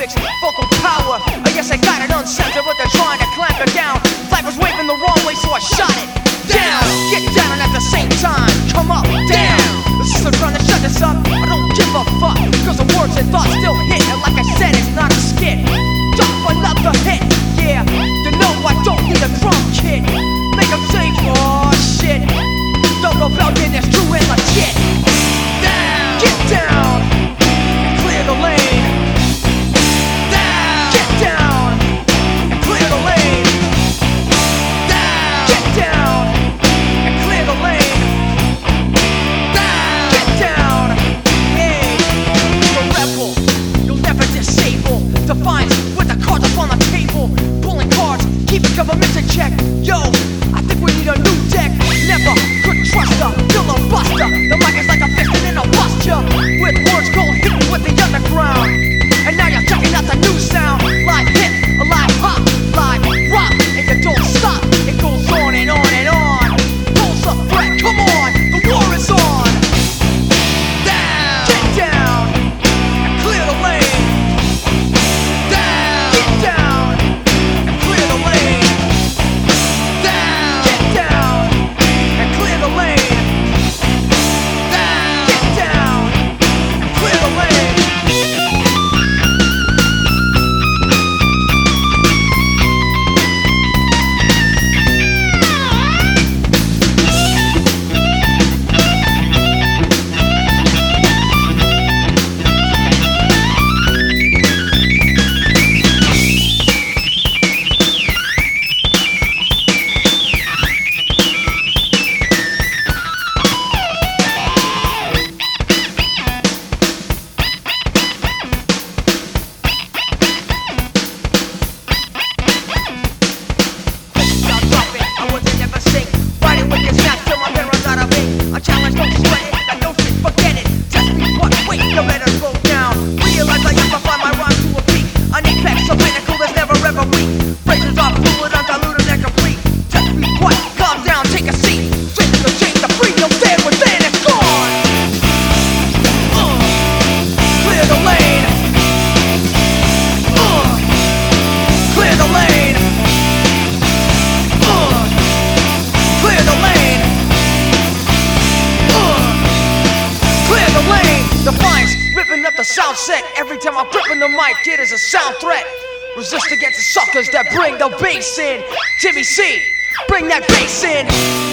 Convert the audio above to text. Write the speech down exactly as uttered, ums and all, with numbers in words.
lyrics, vocal power. I guess I got it uncensored, but they're trying to clamp it down. Flag was waving the wrong way, so I shot it down. Get down and at the same time, come up, down. The system trying to shut this up, I don't give a fuck, cause the words and thoughts still hit. And like I said, it's not a skit. Drop another hit, yeah. You know I don't need a drum kit. Make them say, oh shit. The rebellion is true and legit. Down. Get down and clear the lane. Down. Get down and clear the lane. Down. Get down and clear the lane. Down. Get down. Hey, the rebel, you'll never disable. Defiance with the cards up on the table. Pulling cards, keeping government in check. Yo, I think we need a new deck. Never could trust a filibuster. The mic is like a fist and I'll bust ya. With words cold hitting with the underground. And now you're checking out the new sound. Live hip, live hop, live rock. And you don't stop, it goes on and on and on. Pulse the threat, come on, the war is on. Down, get down and clear the lane. Down, get down and clear the lane. Down, get down and clear the lane. Down, get down and clear the lane. A challenge, don't sweat it, that no shit, forget it. Just be what, wait, the letters go down. Realize I amplify my rhyme to a peak. An apex, a pinnacle that's never ever weak. Phrases are fluid, undiluted and complete. Just be what, calm down, take a seat. Straight to the change, the freedom there within, it's gone. Uh, clear the lane. Uh, clear the lane. Uh, clear the lane. Clear the lane, defiance, ripping up the sound set. Every time I'm gripping the mic, it is a sound threat. Resist against the suckers that bring the bass in. Jimmy C, bring that bass in.